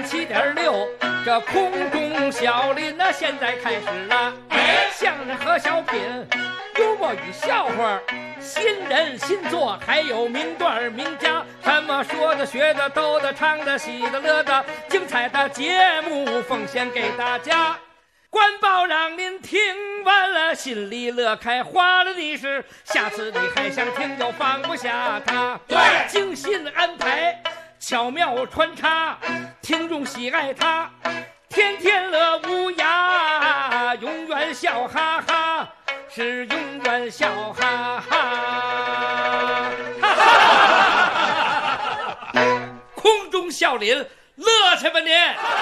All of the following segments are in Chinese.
107.6，这空中小林呢，现在开始了。相声和小品，幽默与笑话，新人新作，还有名段名家，什么说的、学的、逗的、唱的、喜的、乐的，精彩的节目奉献给大家。官报让您听完了，心里乐开花了的是，下次你还想听就放不下它。对，精心安排，巧妙穿插，听众喜爱它，天天乐无涯，永远笑哈哈，是永远笑哈哈。空中笑林，乐去吧您！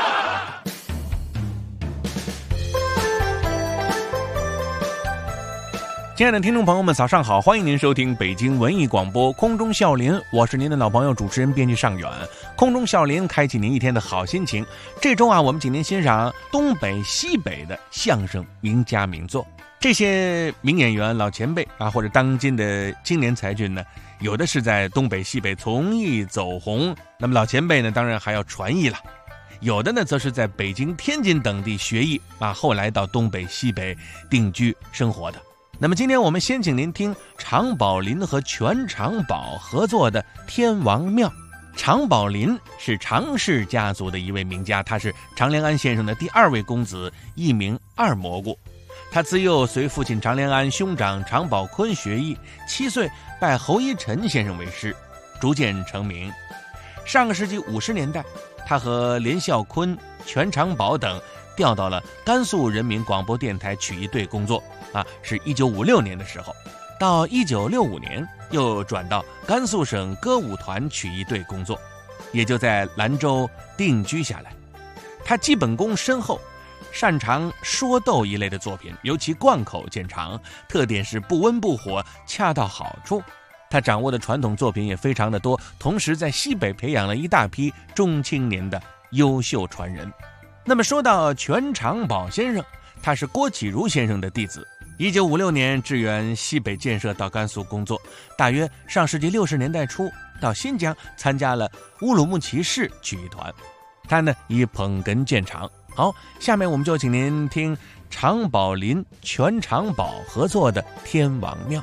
亲爱的听众朋友们，早上好！欢迎您收听北京文艺广播空中笑林，我是您的老朋友主持人编辑尚远。空中笑林开启您一天的好心情。这周我们请您欣赏东北西北的相声名家名作。这些名演员老前辈或者当今的青年才俊呢，有的是在东北西北从艺走红，那么老前辈呢，当然还要传艺了。有的呢，则是在北京、天津等地学艺后来到东北西北定居生活的。那么今天我们先请您听常宝林和全长宝合作的《天王庙》。常宝林是常氏家族的一位名家，他是常连安先生的第二位公子，艺名二蘑菇。他自幼随父亲常连安、兄长常宝坤学艺，7岁拜侯一臣先生为师，逐渐成名。上个世纪50年代，他和连孝坤、全长宝等调到了甘肃人民广播电台曲艺队工作是1956年的时候。到1965年又转到甘肃省歌舞团曲艺队工作，也就在兰州定居下来。他基本功深厚，擅长说逗一类的作品，尤其贯口见长，特点是不温不火，恰到好处。他掌握的传统作品也非常的多，同时在西北培养了一大批中青年的优秀传人。那么说到全长宝先生，他是郭启儒先生的弟子。1956年支援西北建设到甘肃工作，大约上世纪60年代初到新疆参加了乌鲁木齐市曲艺团，他呢以捧哏见长。好，下面我们就请您听常宝林、全长宝合作的《天王庙》。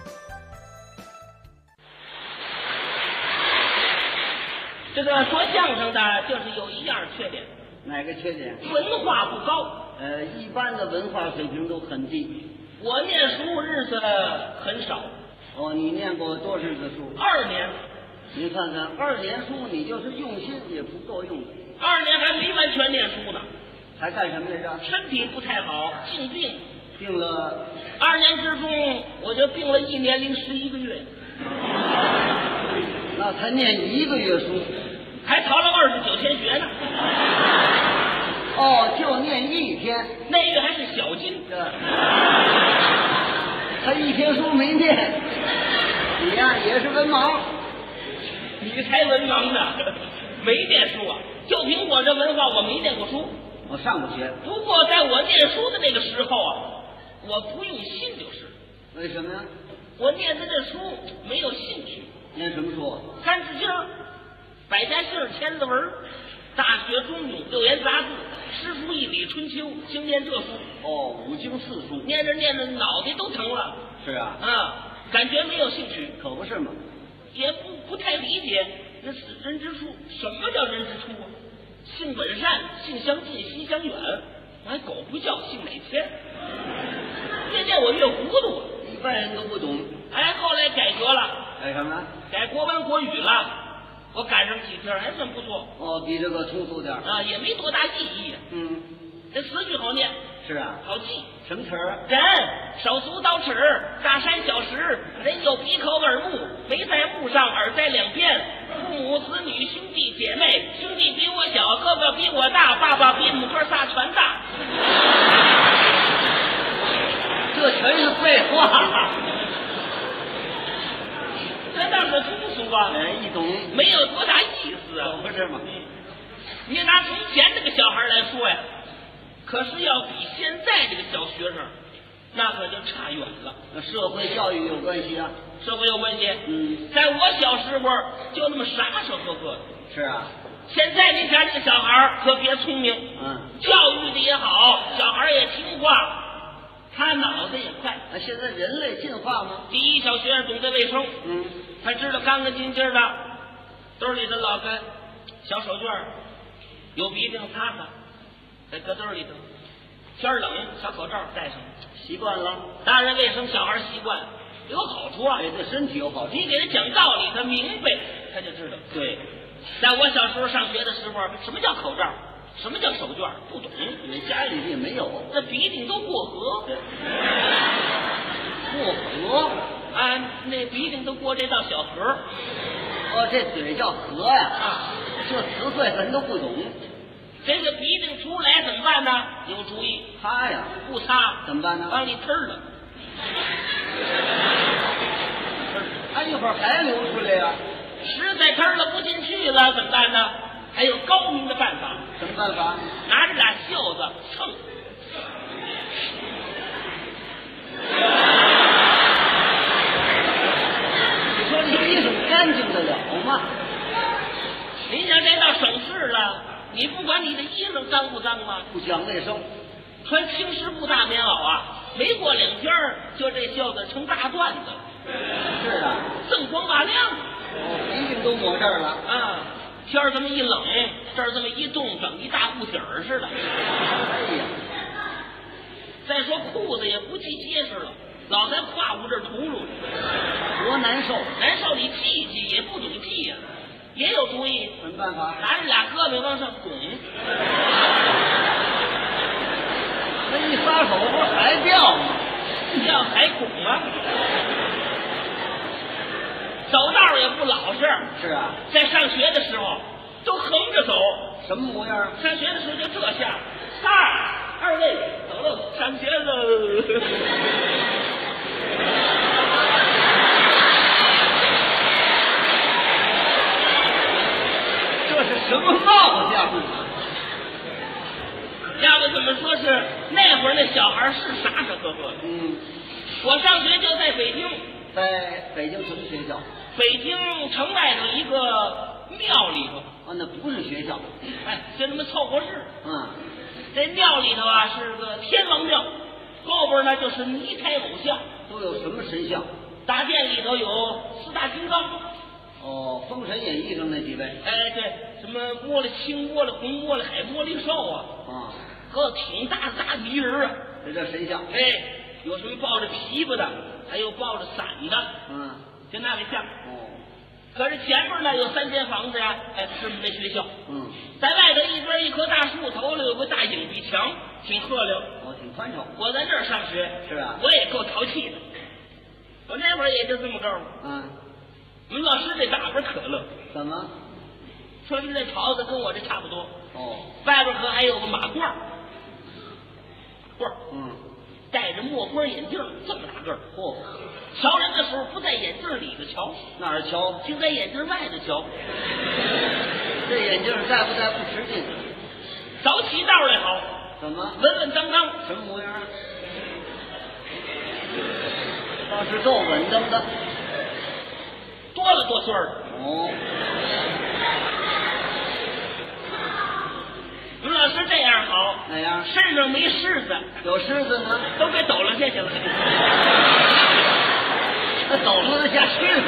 这个说相声的就是有一样缺点。 哪个缺点？ 文化不高。 一般的文化水平都很低。 我念书日子很少。 你念过多日子书 ？2年。 你看看2年书，你就是用心也不够用的。 2年还没完全念书呢。 还干什么来着？ 身体不太好，病。 病了 2年之中，我就病了1年零11个月。 那才念1个月书， 还逃了29天学呢。 就念1天， 那月还是小金。 他1天书没念，你呀也是文盲。 你才文盲呢，没念书啊！就凭我这文化，我没念过书， 我上过学。 不过在我念书的那个时候我不用心就是。 为什么呀？ 我念的这书没有兴趣。 念什么书？ 三字经、百家姓、千字文、大学、中庸、6言杂字、诗书易礼、春秋，净念这书。 5经4书， 念着念着脑袋都疼了。 是啊。 感觉没有兴趣。 可不是嘛。 也不太理解这是人之初。什么叫人之初性本善，性相近，习相远。还狗不叫，性哪天？越念我越糊涂。 一般人都不懂。 后来改革了。 改什么？ 改国文国语了。我赶上几篇还算不错。 比这个通俗点也没多大意义。这4句好念。 是啊。 好记。 什么词儿？ 人手足刀尺，大山小石，人有鼻口耳目，眉在目上，耳在两边，父母子女兄弟姐妹，兄弟比我小，哥哥比我大，爸爸比我们哥仨全大。 这全是废话。 这当是通俗啊， 一懂没有多大意思啊， 不是吗？ 你拿从前这个小孩来说呀，可是要比现在这个小学生，那可就差远了。 社会教育有关系啊。 社会有关系。在我小时候就那么傻傻呵呵的。 是啊。 现在你看这个小孩可别聪明，教育的也好，小孩也听话，他脑子也快。 现在人类进化吗？ 第一，小学生懂得卫生，他知道干干净净的，兜里头老个小手绢，有鼻涕擦擦，在搁兜里头。天冷，小口罩戴上， 习惯了。 大人卫生，小孩习惯，有好处啊， 对身体有好处。 你给他讲道理，他明白，他就知道。对，在我小时候上学的时候，什么叫口罩？什么叫手绢？不懂， 因为家里也没有。 这鼻涕都过河， 过河啊，那鼻涕都过这道小河。 这嘴叫河呀！这10岁人都不懂。 这个鼻涕出来怎么办呢？有主意， 擦呀！ 不擦怎么办呢？ 往里吞了。 一会儿还流出来呀！ 实在吞了不进去了怎么办呢？还有高明的办法。 什么办法？ 拿着俩袖子蹭。 你说这衣裳干净得了吗？ 您想这倒省事了，你不管你的衣裳脏不脏吗？ 不讲卫生， 穿轻食布大棉袄啊，没过2天就这袖子成大段子了。 是啊， 锃光瓦亮。 鼻涕都抹这儿了啊！天儿这么一冷，这儿这么一冻，整一大布底儿似的。 哎呀！ 再说裤子也不系结实了，老在胯骨这儿轱辘， 多难受！ 难受你系也不懂系呀，也有主意。 什么办法？ 拿着俩胳膊往上拱。 那一撒手不是还掉吗？ 掉还拱啊！走道也不老实。 是啊， 在上学的时候都横着走。 什么模样？ 上学的时候就这下，2位走了，上学了。 这是什么貌相啊？ 要不怎么说是那会儿那小孩是傻傻呵呵的。我上学就在北京。 在北京什么学校？ 北京城外头一个庙里头。 那不是学校。 就那么凑合日。这庙里头啊是个天王庙，后边呢就是泥胎偶像。 都有什么神像？ 大殿里头有4大金刚。 《封神演义》中那几位。 对，什么摸了青摸了红摸了海摸灵兽啊。个挺大的大泥人啊。 这叫神像。 有什么抱着琵琶的，还有抱着伞的。就那个像。可是前面呢有3间房子呀，是我们这学校。在外头一边一棵大树头里有个大影壁墙，挺鹤溜。 挺宽敞。 我在这儿上学。 是啊。 我也够淘气的。我那会儿也就这么高。我们老师这打扮可乐。 怎么？ 穿的这袍子跟我这差不多。外边可还有个马褂。戴着墨光眼镜，这么大个儿。瞧人的时候不在眼镜里头瞧， 哪儿瞧？ 就在眼镜外头瞧。 这眼镜戴不戴不使劲。 早起道来好。 怎么？ 稳稳当当。 什么模样？倒是够稳当的。 多了多圈儿。我们老师这样好。 哪样？ 身上没虱子。 有虱子呢？ 都给抖了下去了。 那抖了得下虱子。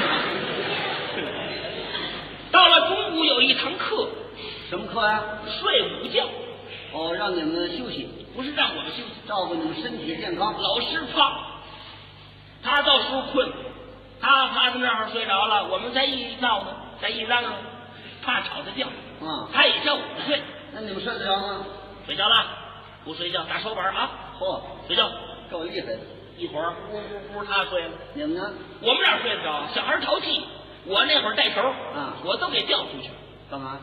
到了中午有一堂课。 什么课呀？ 睡午觉。 让你们休息。 不是让我们休息， 照顾你们身体健康。 老师怕，他到时候困，他趴在那儿睡着了，我们再一闹呢，再一嚷嚷，怕吵他叫。他也叫我们睡。 那你们睡得着吗？ 睡觉了，不睡觉打手板啊。睡觉够厉害的。 一会儿呼呼呼他睡了。 你们呢？ 我们哪睡得着？小孩淘气，我那会儿带头我都给调出去。 干嘛？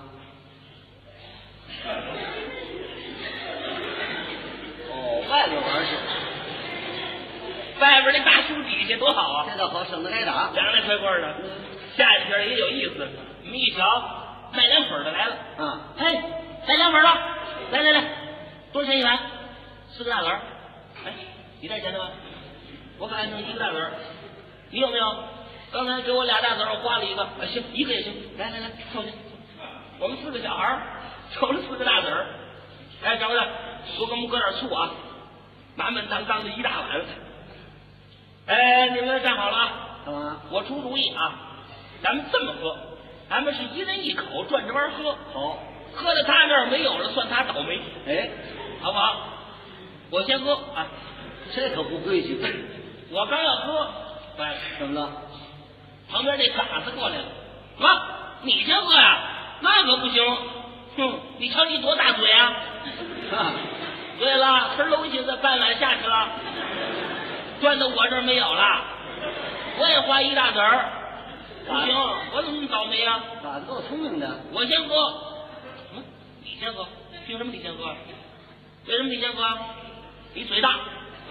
外边玩去。 外边那大树底下多好啊！ 这倒好，省得挨打。 凉凉快快的。下一天也有意思。我们一瞧，卖凉粉的来了。卖凉粉了，来，多少钱一碗？4个大子儿。你带钱的吗？我可爱弄1个大子儿。你有没有？刚才给我2大子儿，我花了1个。行，1个也行。来，凑去。 我们4个小孩抽了4个大子儿。哎，掌柜的，多给我们搁点醋啊，满满当当的一大碗。哎，你们站好了啊！ 干嘛？ 我出主意啊，咱们这么喝，咱们是一人一口，转着弯喝。 好， 喝到他那儿没有了，算他倒霉。 哎， 好不好？我先喝啊！ 这可不规矩。 我刚要喝，哎， 怎么了？ 旁边那傻子过来了，妈，你先喝呀？那可不行。哼，你瞧你多大嘴啊！对了，盆楼已经在半碗下去了，转到我这儿没有了，我也花一大子儿。不行，我怎么那么倒霉啊？ 咋够聪明的？ 我先喝。你先喝？凭什么你先喝？为什么你先喝？你嘴大。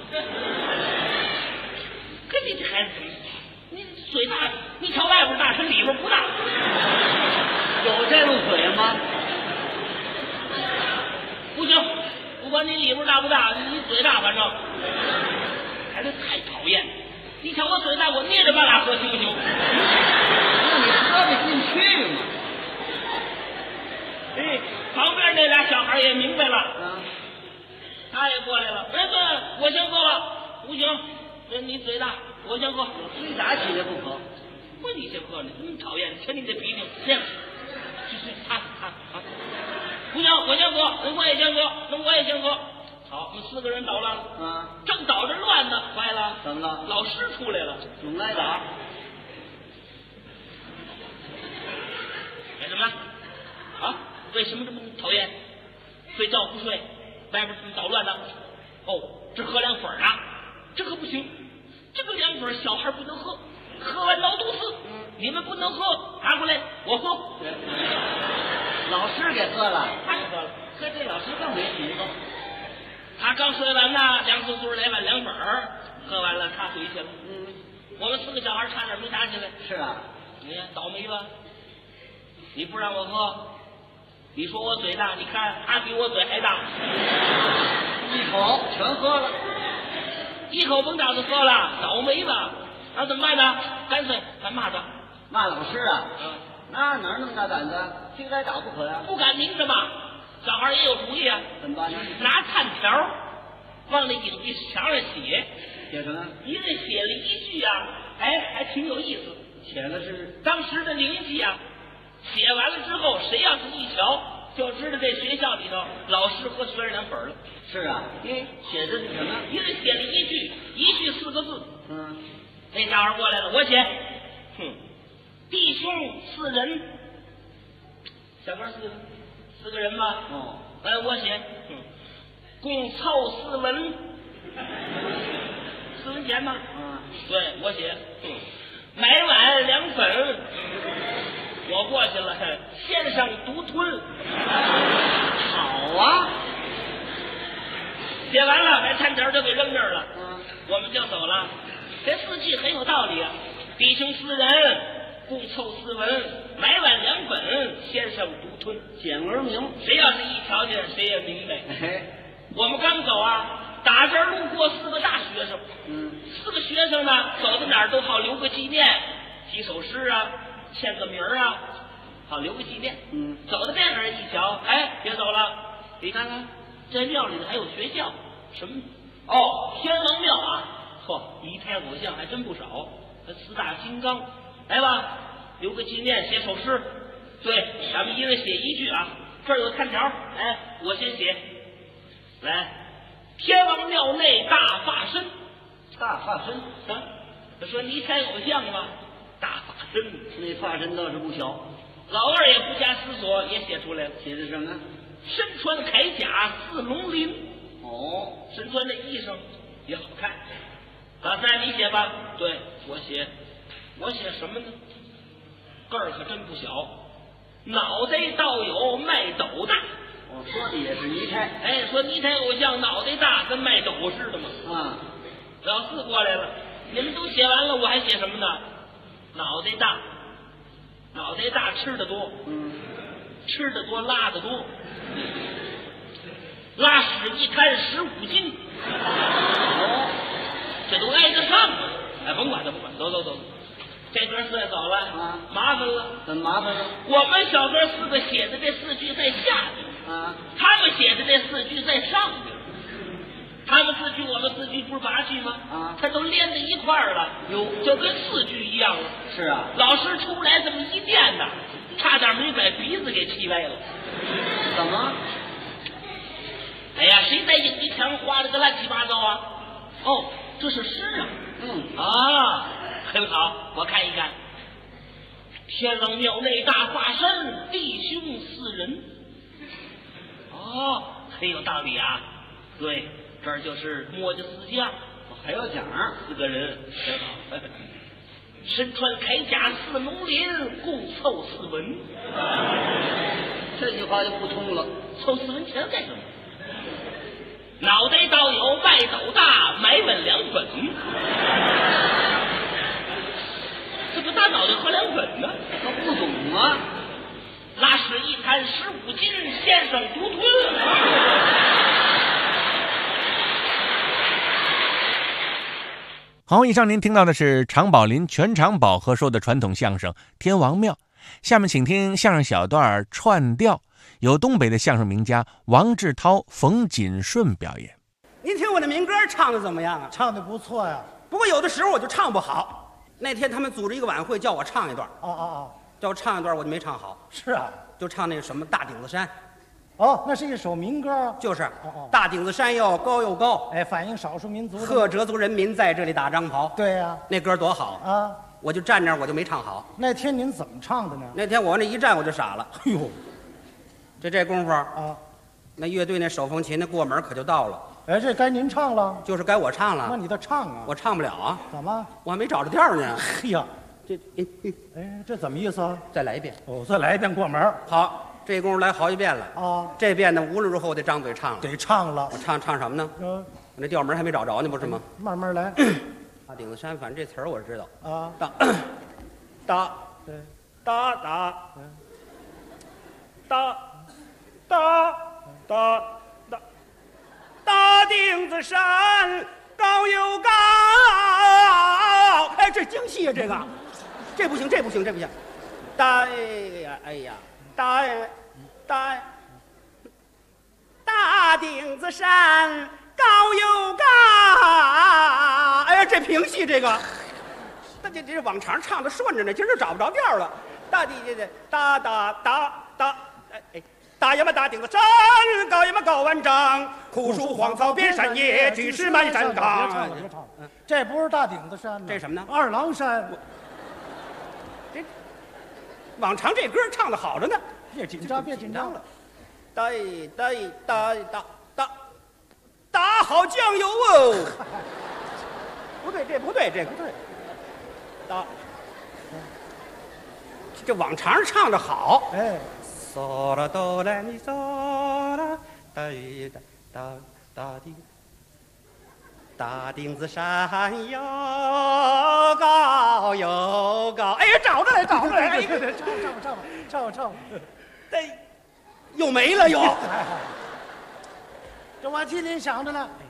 跟你这孩子，你嘴大，你瞧外边大，身里边不大。 有这种嘴吗？ 不行，不管你里边大不大，你嘴大，反正孩子太讨厌。你瞧我嘴大，我捏着半拉喝行不行？ 那你喝得进去吗？ 哎，旁边那俩小孩也明白了， 啊， 他也过来了。哎，对，我先喝了，不行，你嘴大，我先喝。 非打起来不可。 不，你先喝，你这么讨厌，瞧你这脾气，这样，他，不行，我先喝，那我也先喝，那我也先喝。好，我们4个人捣乱了， 啊， 正捣着乱呢，坏了， 怎么了？ 老师出来了， 总挨打。 干什么？啊？为什么这么讨厌？睡觉不睡，外边这么捣乱呢？哦，这喝凉粉啊，这可不行，这个凉粉小孩不能喝，喝完闹肚子。你们不能喝，拿过来我喝。 老师给喝了， 他给喝了， 可这老师更没品头。 他刚睡完呢，凉酥酥来碗凉粉儿，喝完了他回去了。我们4个小孩差点没打起来。 是啊， 你倒霉吧？你不让我喝，你说我嘴大，你看他比我嘴还大， 一口全喝了， 一口甭打算喝了，倒霉吧？那怎么办呢？干脆咱骂他， 骂老师啊？那哪那么大胆子？非该打不可呀！ 不敢明着骂。小孩也有主意啊， 怎么办呢？ 拿炭条往那影壁墙上写， 写什么？ 一人写了一句啊，哎，还挺有意思。 写的是当时的灵记啊，写完了之后，谁要是一瞧，就知道这学校里头老师喝学生凉粉了。 是啊，写的是什么？ 一人写了一句4个字。那小孩过来了，我写，弟兄4人，小哥4个人吧。我写，共凑4文，4文钱吗？对，我写，买碗凉粉，我过去了，先生独吞。 好啊， 写完了，把炭条就给扔这儿了。我们就走了。这4句很有道理啊，弟兄4人，共凑4文，买碗凉粉，先生独吞， 简而明。 谁要是一瞧见，谁也明白。 我们刚走啊，打这儿路过4个大学生，4个学生呢，走到哪儿都好留个纪念，几首诗啊，签个名啊，好留个纪念。走到这边一瞧，哎，别走了，你看看这庙里头还有学校，什么？哦，天王庙啊，嚯，一台偶像还真不少，4大金刚，来吧，留个纪念，写首诗。对，咱们一人写一句啊，这儿有炭条，哎，我先写。来，天王庙内大发身， 大发身啊！他说你才偶像吗？大发身， 那发身倒是不小。 老二也不加思索，也写出来了。 写的什么？ 身穿铠甲似龙鳞。身穿的衣裳也好看。老三，你写吧。对，我写什么呢？个儿可真不小，脑袋倒有卖斗大。 我说的也是泥胎。 哎，说泥胎偶像脑袋大，跟卖斗似的嘛。老四过来了，你们都写完了，我还写什么呢？脑袋大，脑袋大吃的多，吃的多拉的多，拉屎一摊15斤，这都挨得上吗？哎，甭管他，甭管，走。 这哥4个走了啊， 麻烦了。 怎么麻烦了？ 我们小哥4个写的这4句在下边啊， 他们写的这4句在上边。他们4句，我们4句，不是8句吗？ 啊， 他都连在一块儿了， 哟， 就跟4句一样了。 是啊， 老师出不来这么一念呐，差点没把鼻子给气歪了。 怎么？ 哎呀，谁在硬币墙画了个乱七八糟啊？哦，这是诗啊。啊，很好，我看一看。天王庙内大化身，弟兄4人。哦，很有道理啊。对，这儿就是墨家4家， 还有奖 4个人，很好。身穿铠甲4农林，共凑4文。 这句话就不通了。 凑4文钱干什么？脑袋倒有外斗大，买稳2本。这不大脑袋喝2本呢？ 他不懂啊。 拉屎一滩15斤，先生独吞。 好，以上您听到的是常宝林全场宝和说的传统相声《天王庙》。下面请听相声小段串调，由东北的相声名家王志涛、冯锦顺表演。 您听我的民歌唱的怎么样啊？ 唱的不错呀。 不过有的时候我就唱不好。那天他们组织一个晚会，叫我唱一段。叫我唱一段，我就没唱好。 是啊， 就唱那个什么大顶子山。 哦，那是一首民歌。 就是大顶子山又高又高， 哎，反映少数民族的。 赫哲族人民在这里打张袍。 对呀， 那歌多好啊！ 我就站那儿，我就没唱好。 那天您怎么唱的呢？ 那天我那一站我就傻了。 哎呦， 这功夫啊， 那乐队那手风琴那过门可就到了。 哎，这该您唱了。 就是该我唱了。 那你得唱啊。 我唱不了啊。 怎么？ 我还没找着调呢。 哎呀， 哎， 这怎么意思啊？ 再来一遍。 哦，再来一遍过门。 好。这功夫来好几遍了啊！ 这遍呢，无论如何我得张嘴唱了， 得唱了。 我唱什么呢？我那调门还没找着呢，不是吗？ 慢慢来。 大顶子山，反正这词儿我知道啊。 大顶子山高又高。哎，这京戏啊，这不行。大顶子山高又高。哎呀，这评戏这个，这往常唱的顺着呢，今儿就找不着调了。大呀嘛大顶子山，高呀嘛高万丈，枯树荒草遍山野，巨石满山岗。 别唱了。这不是大顶子山， 这什么呢？ 二郎山。 往常这歌唱的好着呢， 别紧张了。 打好酱油哦。不对，这不对。这往常唱的好。 哎， 嗦啦哆来咪嗦啦，大顶子山又高又高。哎呀，找着了！哎， 唱。 哎，又没了又。 这我替您想着呢。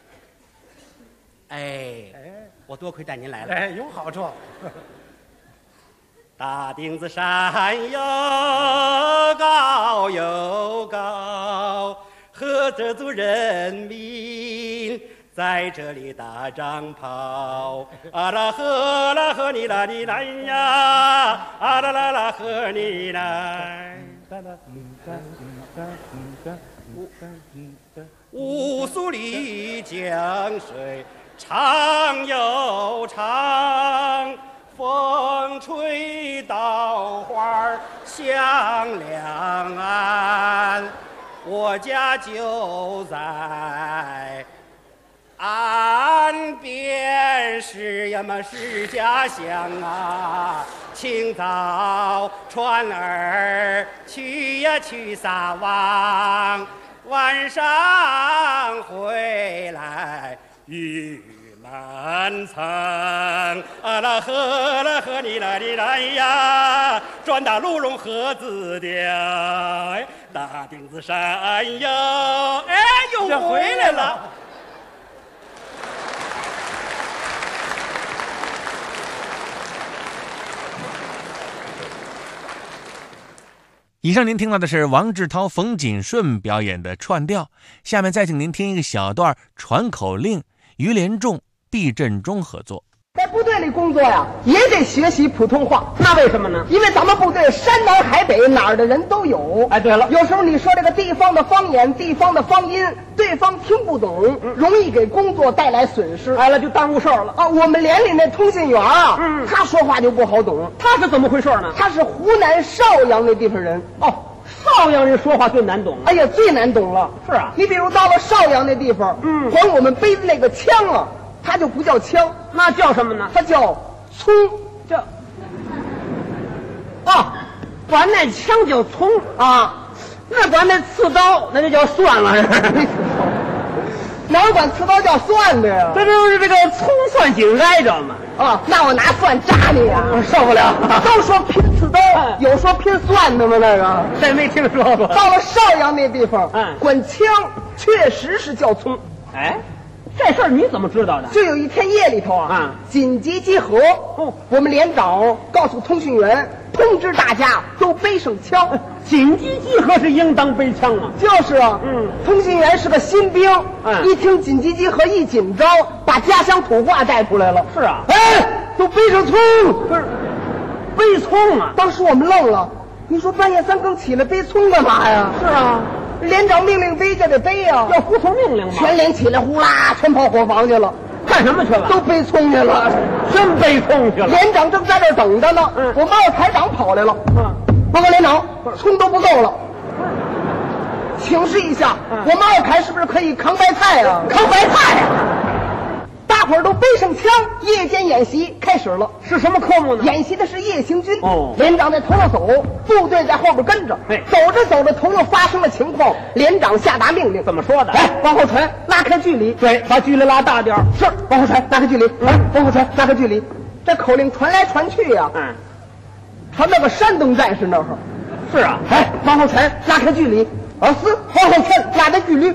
哎，我多亏带您来了。 哎，有好处。 大顶子山又高又高，赫哲族人民在这里打仗炮。啊啦呵你啦你来呀，啊啦啦啦呵你来。乌苏里江水长又长，风吹稻花香两岸。我家就在岸边，是呀嘛是家乡啊。清早船儿去呀去撒网，晚上回来雨满仓。啊啦呵你啦你来呀，转大鹿茸河子调。大顶子山哟，哎，又回来了。 以上您听到的是王志涛、冯锦顺表演的串调，下面再请您听一个小段传口令，于连仲、毕振中合作。 在部队里工作呀，也得学习普通话。 那为什么呢？ 因为咱们部队山南海北哪儿的人都有。 哎，对了， 有时候你说这个地方的方言、地方的方音，对方听不懂，容易给工作带来损失。 来了就耽误事儿了啊！我们连里那通信员啊，他说话就不好懂。 他是怎么回事呢？ 他是湖南邵阳那地方人。 哦，邵阳人说话最难懂。 哎呀，最难懂了。 是啊， 你比如到了邵阳那地方，管我们背的那个枪啊，它就不叫枪， 那叫什么呢？ 它叫葱。 叫啊，管那枪叫葱啊， 那管那刺刀那就叫蒜了。 哪有管刺刀叫蒜的呀？ 这就是这个葱蒜紧挨着嘛。 啊，那我拿蒜扎你呀！ 受不了。 都说拼刺刀，有说拼蒜的吗？那个谁没听说过？ 到了邵阳那地方，管枪确实是叫葱。 哎，这事儿你怎么知道的？ 就有一天夜里头啊，紧急集合。我们连长告诉通讯员，通知大家都背上枪。 紧急集合是应当背枪啊。 就是啊，通讯员是个新兵，一听紧急集合一紧张，把家乡土话带出来了。 是啊， 哎，都背上葱， 不是背葱啊！ 当时我们愣了，你说半夜三更起来背葱干嘛呀？ 是啊。 连长命令背就得背呀， 要服从命令吗？ 全连起来呼啦，全跑伙房去了。 干什么去了？ 都背葱去了， 真背葱去了。 连长正在这儿等着呢，我们二排长跑来了。报告连长，葱都不够了，请示一下，我们二排是不是可以扛白菜啊？ 扛白菜啊！ 大伙儿都背上枪，夜间演习开始了。 是什么科目呢？ 演习的是夜行军。 连长在头上走，部队在后边跟着。走着走着，头又发生了情况，连长下达命令。 怎么说的？ 来，往后传，拉开距离。 对，把距离拉大点。 是，往后传，拉开距离。往后传，拉开距离。这口令传来传去呀，传到个山东战士那儿。 是啊， 哎，往后传，拉开距离。往后传，拉开距离。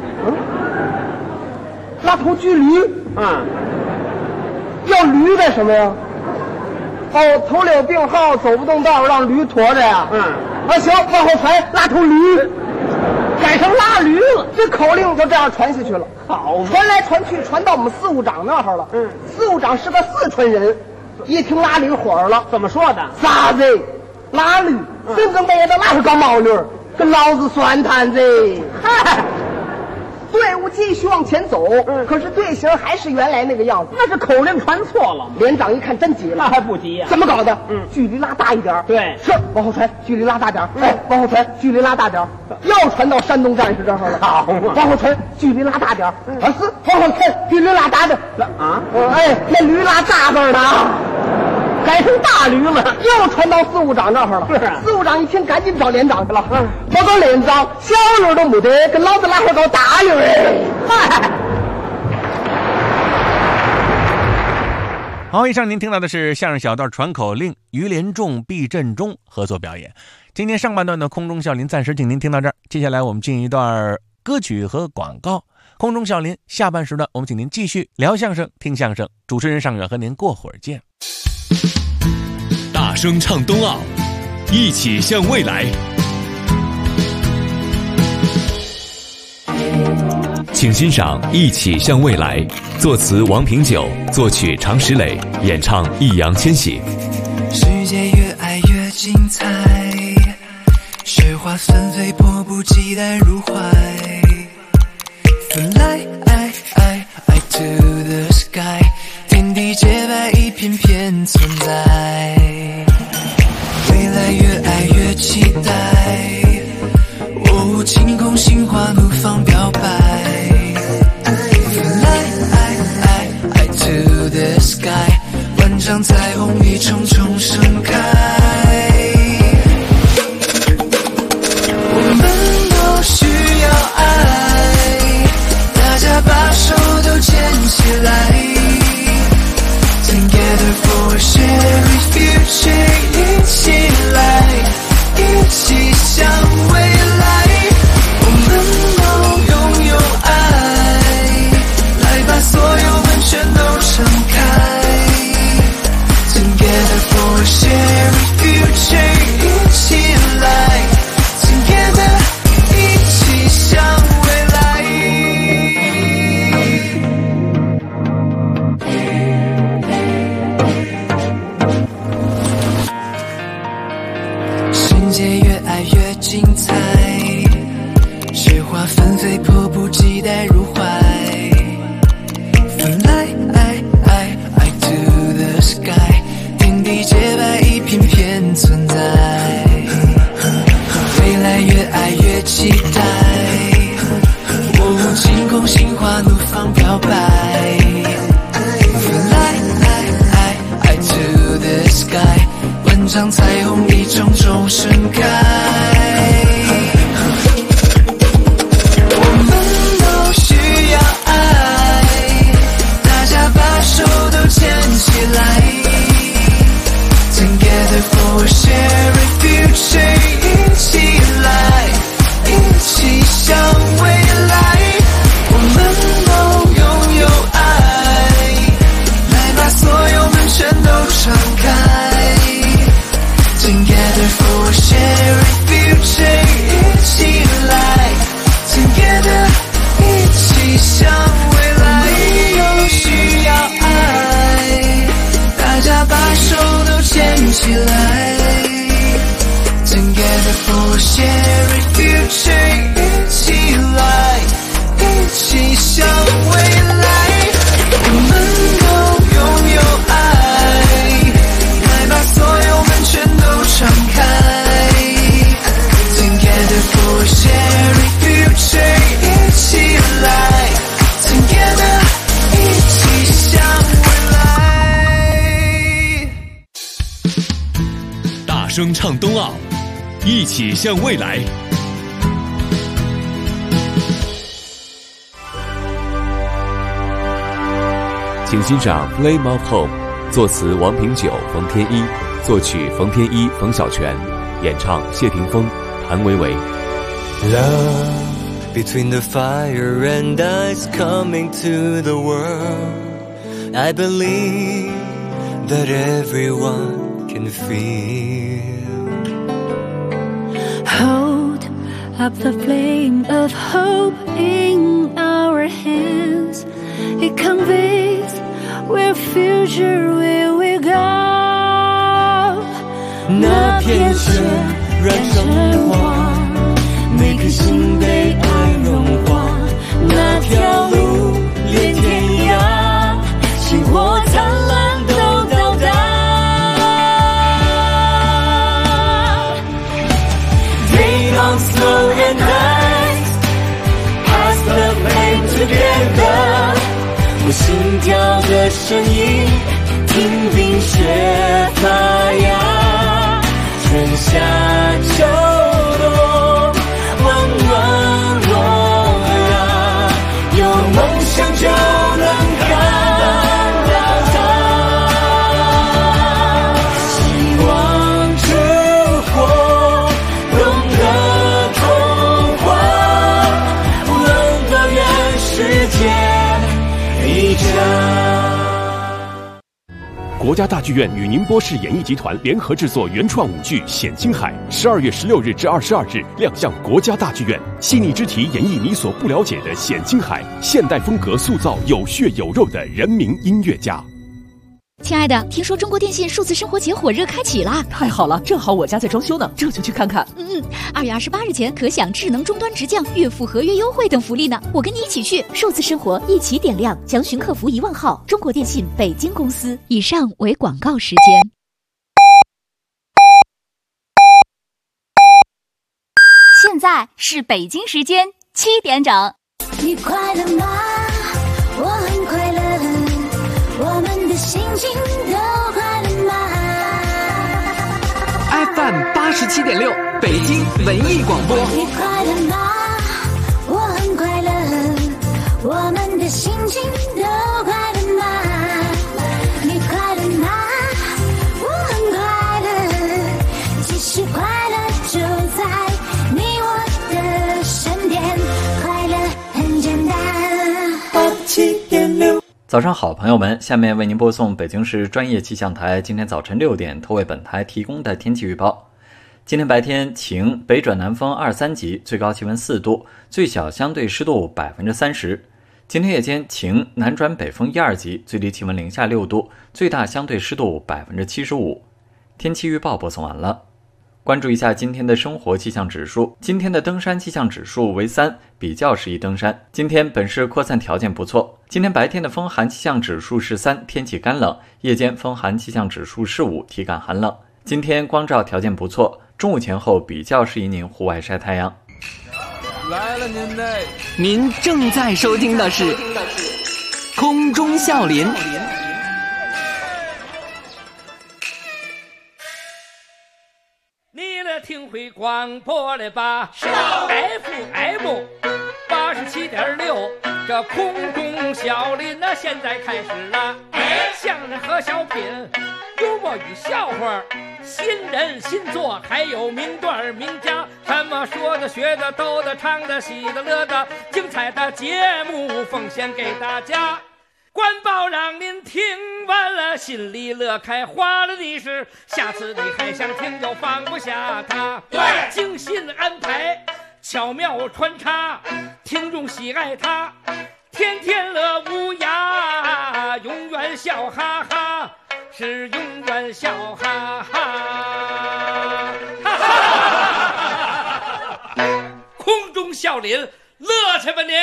拉头距离。要驴干什么呀？哦，头里有病号，走不动道，让驴驮着呀。行，往后传，拉头驴， 改成拉驴了。 这口令就这样传下去了。 好， 传来传去，传到我们司务长那儿了。司务长是个四川人，一听拉驴火了。 怎么说的？ 啥子？拉驴？深更半夜的哪是搞毛驴？跟老子算摊子。嗨。队伍继续往前走，可是队形还是原来那个样子。 那是口令传错了。 连长一看真急了， 那还不急呀？ 怎么搞的？距离拉大一点。 对， 是往后传，距离拉大点。哎，往后传，距离拉大点。又传到山东战士这儿了。 好嘛， 往后传，距离拉大点。是往后传，距离拉大点。哎，那驴拉大个呢。 改成大驴了， 又传到司务长那儿了。 是啊， 司务长一听，赶紧找连长去了。报告连长，小驴都没得，跟老子拉会搞大驴哎！嗨。 好，以上您听到的是相声小段传口令，于连仲、毕振中合作表演。今天上半段的空中笑林暂时请您听到这儿，接下来我们进一段歌曲和广告。空中笑林下半时段，我们请您继续聊相声、听相声。主持人尚远和您过会儿见。 大声唱冬奥，一起向未来。请欣赏《一起向未来》，作词王平久，作曲常石磊，演唱易烊千玺。 世界越爱越精彩，雪花纷飞，迫不及待入怀。Fly to the sky， 天地洁白，一片片存在。未来越爱越期待，晴空心花怒放表白。Fly to the sky， 万丈彩虹一重重盛开。我们都需要爱，大家把手都牵起来。Together for a shared future， 一起来，一起向未来。我们都拥有爱，来把所有门全都敞开。 纷飞迫不及待入怀。I to the sky， 天地洁白一片片存在，未来越爱越期待，我无尽空心花怒放飘摆。I to the sky， 万丈彩虹一种种盛开。我们都需要爱，大家把手都牵起来 ，Together for a shared future， 一起来，一起向未来。我们都拥有爱，来把所有门全都敞开。Together for a shared future， 一起来 ，Together 一起向未来。我们都需要爱，大家把手都牵起来。Together for a shared future， 一起来，一起向未来。我们都拥有爱，来把所有门全都敞开。Together for a shared future， 一起来 ，Together 一起向未来。 大声唱冬奥，一起向未来。请欣赏《Flame of Home》，作词王平久、冯天一，作曲冯天一、冯小泉，演唱谢霆锋、谭维维。 Love between the fire and ice coming to the world. I believe that everyone can feel. Hold up the flame of hope in our hands. It conveys where future will we go. 那片雪染成黄，每颗心被爱融化。那条路连天涯，星火灿烂都到达。Rain on snow and ice, pass the flame together。我心跳的声音，听冰雪发芽，春夏秋冬，温暖我啊，有梦想就能看到它。希望之火，懂得童话，温暖愿世界一家。 国家大剧院与宁波市演艺集团联合制作原创舞剧《显青海》，12月16日至22日亮相国家大剧院，细腻之题演绎你所不了解的显青海，现代风格塑造有血有肉的人民音乐家。 亲爱的，听说中国电信数字生活节火热开启啦！ 太好了，正好我家在装修呢，这就去看看。 2月28日前可享智能终端直降、月付合约优惠等福利呢，我跟你一起去。数字生活一起点亮，将寻客服1万号，中国电信北京公司。以上为广告时间。 现在是北京时间7点整。 你快乐吗？我很快乐，我们的心情都快乐吗 ？FM 87.6，北京文艺广播。 你快乐吗？我很快乐，我们的心情都快乐吗？你快乐吗？我很快乐，其实快乐就在你我的身边，快乐很简单。 87.6。 早上好，朋友们，下面为您播送北京市专业气象台今天早晨6点特为本台提供的天气预报。今天白天晴，北转南风2、3级，最高气温4度，最小相对湿度30%。今天夜间晴，南转北风1、2级，最低气温零下6度，最大相对湿度75%。天气预报播送完了。 关注一下今天的生活气象指数，今天的登山气象指数为3，比较适宜登山。今天本市扩散条件不错，今天白天的风寒气象指数是3，天气干冷；夜间风寒气象指数是5，体感寒冷。今天光照条件不错，中午前后比较适宜您户外晒太阳。 来了您正在收听的是空中笑林。 你来听会广播了吧？是啊 ，FM 87.6，这空中笑林那现在开始了。相声和小品，幽默与笑话，新人新作，还有名段名家，什么说的、学的、逗的、唱的、喜的、乐的，精彩的节目奉献给大家。官报让您听完了心里乐开花了的是，下次你还想听就放不下它。对，精心安排，巧妙穿插，听众喜爱它，天天乐无涯，永远笑哈哈，是永远笑哈哈。空中笑林，乐去吧您！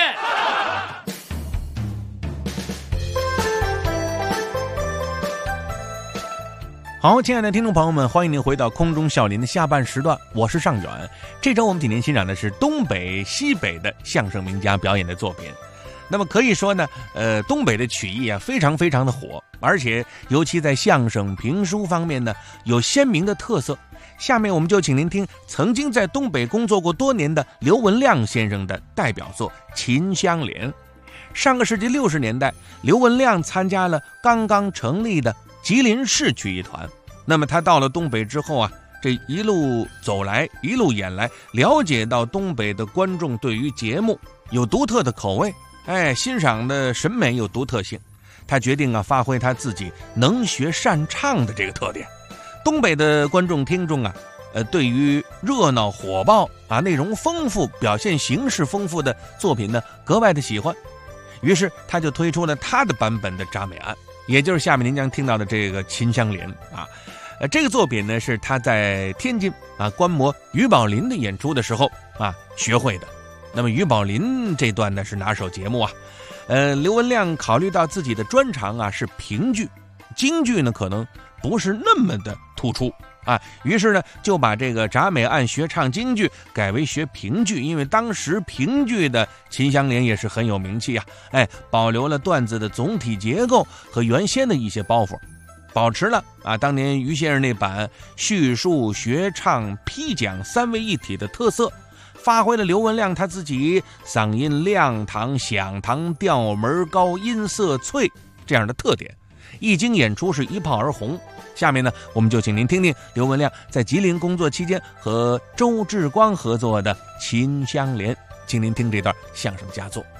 好，亲爱的听众朋友们，欢迎您回到空中笑林的下半时段，我是尚远。这周我们请您欣赏的是东北、西北的相声名家表演的作品。那么可以说呢，东北的曲艺啊，非常非常的火，而且尤其在相声、评书方面呢，有鲜明的特色。下面我们就请您听曾经在东北工作过多年的刘文亮先生的代表作《秦香莲》。上个世纪60年代，刘文亮参加了刚刚成立的吉林市曲艺团。那么他到了东北之后啊，这一路走来，一路演来，了解到东北的观众对于节目有独特的口味，欣赏的审美有独特性。他决定发挥他自己能学善唱的这个特点。东北的观众听众对于热闹火爆内容丰富、表现形式丰富的作品呢，格外的喜欢。于是他就推出了他的版本的《铡美案》，也就是下面您将听到的这个《秦香莲》这个作品呢是他在天津观摩于宝林的演出的时候学会的。那么于宝林这段呢是拿手节目刘文亮考虑到自己的专长是评剧，京剧呢可能不是那么的突出于是呢就把这个铡美案学唱京剧改为学评剧，因为当时评剧的秦香莲也是很有名气保留了段子的总体结构和原先的一些包袱，保持了当年于先生那版叙述、学唱、批讲3位一体的特色，发挥了刘文亮他自己嗓音亮堂、响堂、调门高、音色脆这样的特点，一经演出是一炮而红。下面呢，我们就请您听听刘文亮在吉林工作期间和周志光合作的《秦香莲》，请您听这段相声佳作。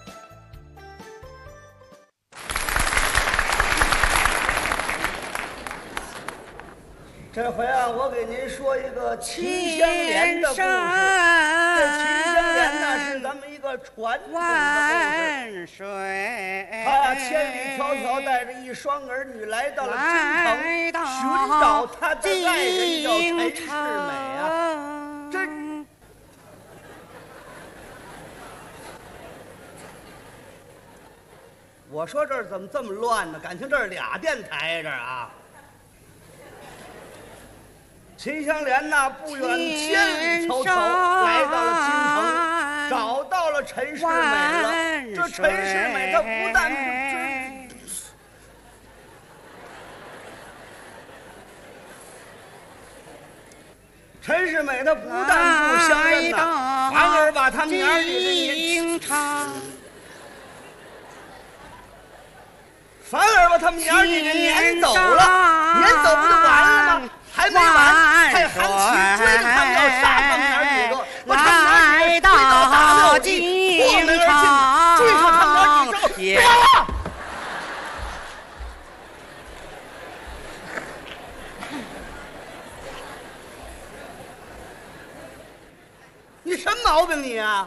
这回我给您说一个秦香莲的故事。这秦香莲呢是咱们一个传统的故事。他千里迢迢带着一双儿女来到了京城，寻找他的爱人叫陈世美这我说这儿怎么这么乱呢？感情这儿俩电台这儿秦香莲呐，不远千里迢迢来到了京城，找到了陈世美了。这陈世美他不但陈世美他不但不相认呐，反而把他们娘儿几个撵走了，撵走不就完了吗？还没完，还喊起追着他们要杀他们娘儿几个，把他们娘儿几个追到大庙进，破门而进，追上他们娘儿几个，别了！你什么毛病你啊？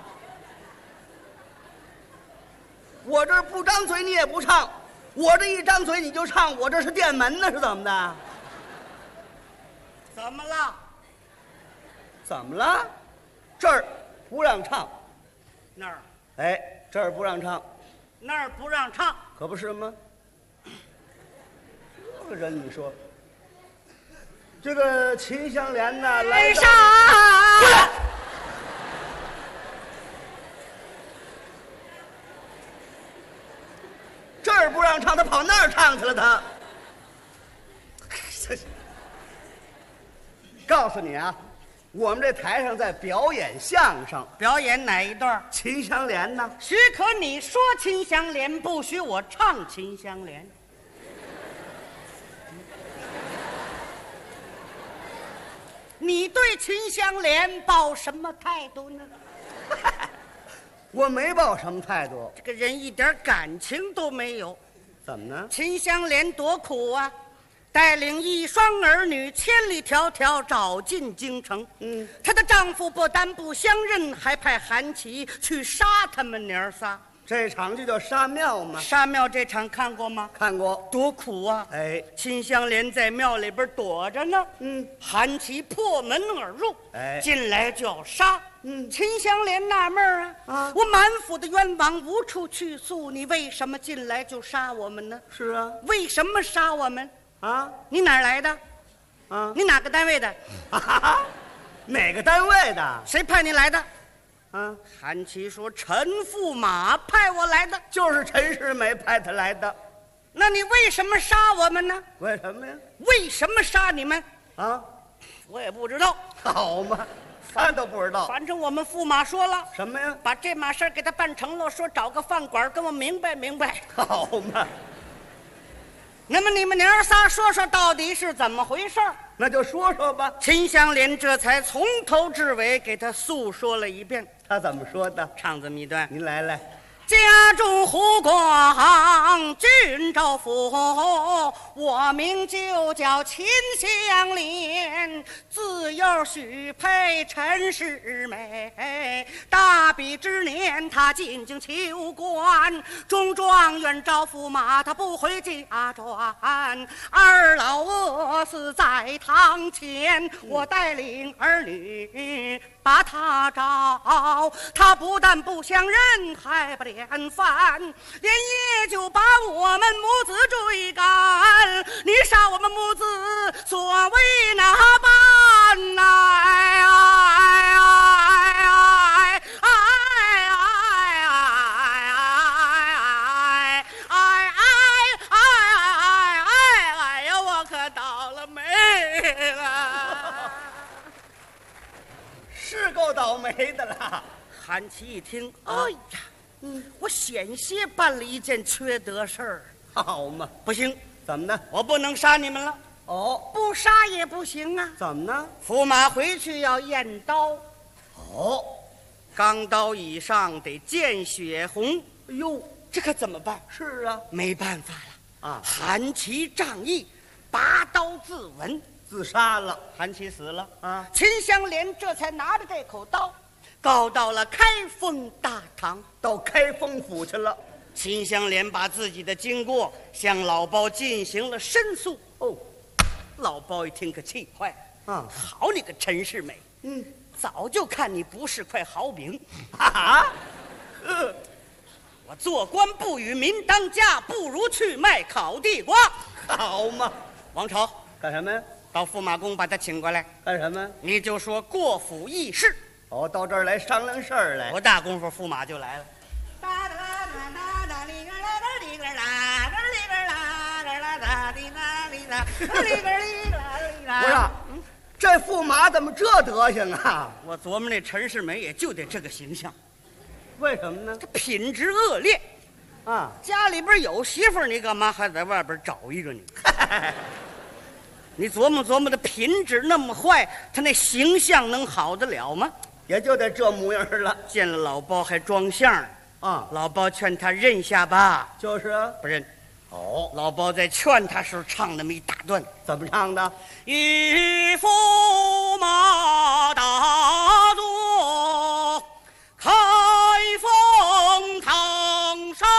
我这不张嘴你也不唱，我这一张嘴你就唱，我这是店门呢，是怎么的？怎么了？ 怎么了？这儿不让唱， 那儿哎，这儿不让唱， 那儿不让唱， 可不是吗？这个人你说，这个秦香莲呐，来上。 这儿不让唱，他跑那儿唱去了。他，告诉你啊，我们这台上在表演相声， 表演哪一段？ 秦香莲呢？ 许可你说秦香莲，不许我唱秦香莲。你对秦香莲抱什么态度呢？ 我没抱什么态度， 这个人一点感情都没有。 怎么呢？ 秦香莲多苦啊，带领一双儿女千里迢迢找进京城。她的丈夫不但不相认，还派韩琦去杀他们娘仨。 这场就叫杀庙嘛。 杀庙这场看过吗？ 看过。 多苦啊！ 哎， 秦香莲在庙里边躲着呢。韩琦破门而入， 哎， 进来就要杀。秦香莲纳闷啊，我满府的冤枉无处去诉，你为什么进来就杀我们呢？ 是啊， 为什么杀我们啊？ 你哪儿来的？ 啊， 你哪个单位的？ 哪个单位的？ 谁派你来的？ 啊， 韩琦说陈驸马派我来的， 就是陈世美派他来的。 那你为什么杀我们呢？ 为什么呀？ 为什么杀你们？ 啊， 我也不知道。 好嘛。他都不知道， 反正我们驸马说了什么呀？ 把这码事给他办成了，说找个饭馆跟我明白明白。 好嘛， 那么你们娘仨说说到底是怎么回事？ 那就说说吧。 秦香莲这才从头至尾给他诉说了一遍。 他怎么说的？ 唱这么一段， 您来来。 家中湖广郡州府，我名就叫秦香莲，自幼许配陈世美。大比之年，他进京求官，中状元招驸马，他不回家转。二老饿死在堂前，我带领儿女把他找，他不但不相认，还不连饭，连夜就把我们母子追赶。你杀我们母子，所谓哪般呀，我可倒了霉了。 是够倒霉的了。 韩琦一听，哎呀，我险些办了一件缺德事儿。 好嘛， 不行， 怎么呢？ 我不能杀你们了。 哦， 不杀也不行啊。 怎么呢？ 驸马回去要验刀。 哦， 钢刀以上得见血红。 哎呦， 这可怎么办？ 是啊， 没办法了啊！ 韩琦仗义，拔刀自刎， 自杀了。 韩琦死了啊！ 秦香莲这才拿着这口刀，告到了开封大堂， 到开封府去了。 秦香莲把自己的经过向老包进行了申诉。 哦， 老包一听可气坏了啊！ 好你个陈世美，早就看你不是块好饼啊！ 我做官不与民当家，不如去卖烤地瓜。 好嘛， 王朝干什么呀？ 到驸马宫把他请过来。 干什么？ 你就说过府议事。 哦，到这儿来商量事儿来。 多大功夫，驸马就来了。 不是，这驸马怎么这德行啊？ 我琢磨那陈世美也就得这个形象。 为什么呢？ 他品质恶劣啊！ 家里边有媳妇儿，你干嘛还在外边找一个你？你琢磨琢磨，他品质那么坏，他那形象能好得了吗？ 也就得这模样了。 见了老包还装相啊！ 老包劝他认下吧， 就是啊， 不认。 哦， 老包在劝他时候唱那么一大段， 怎么唱的？ 与驸马大坐开封堂上，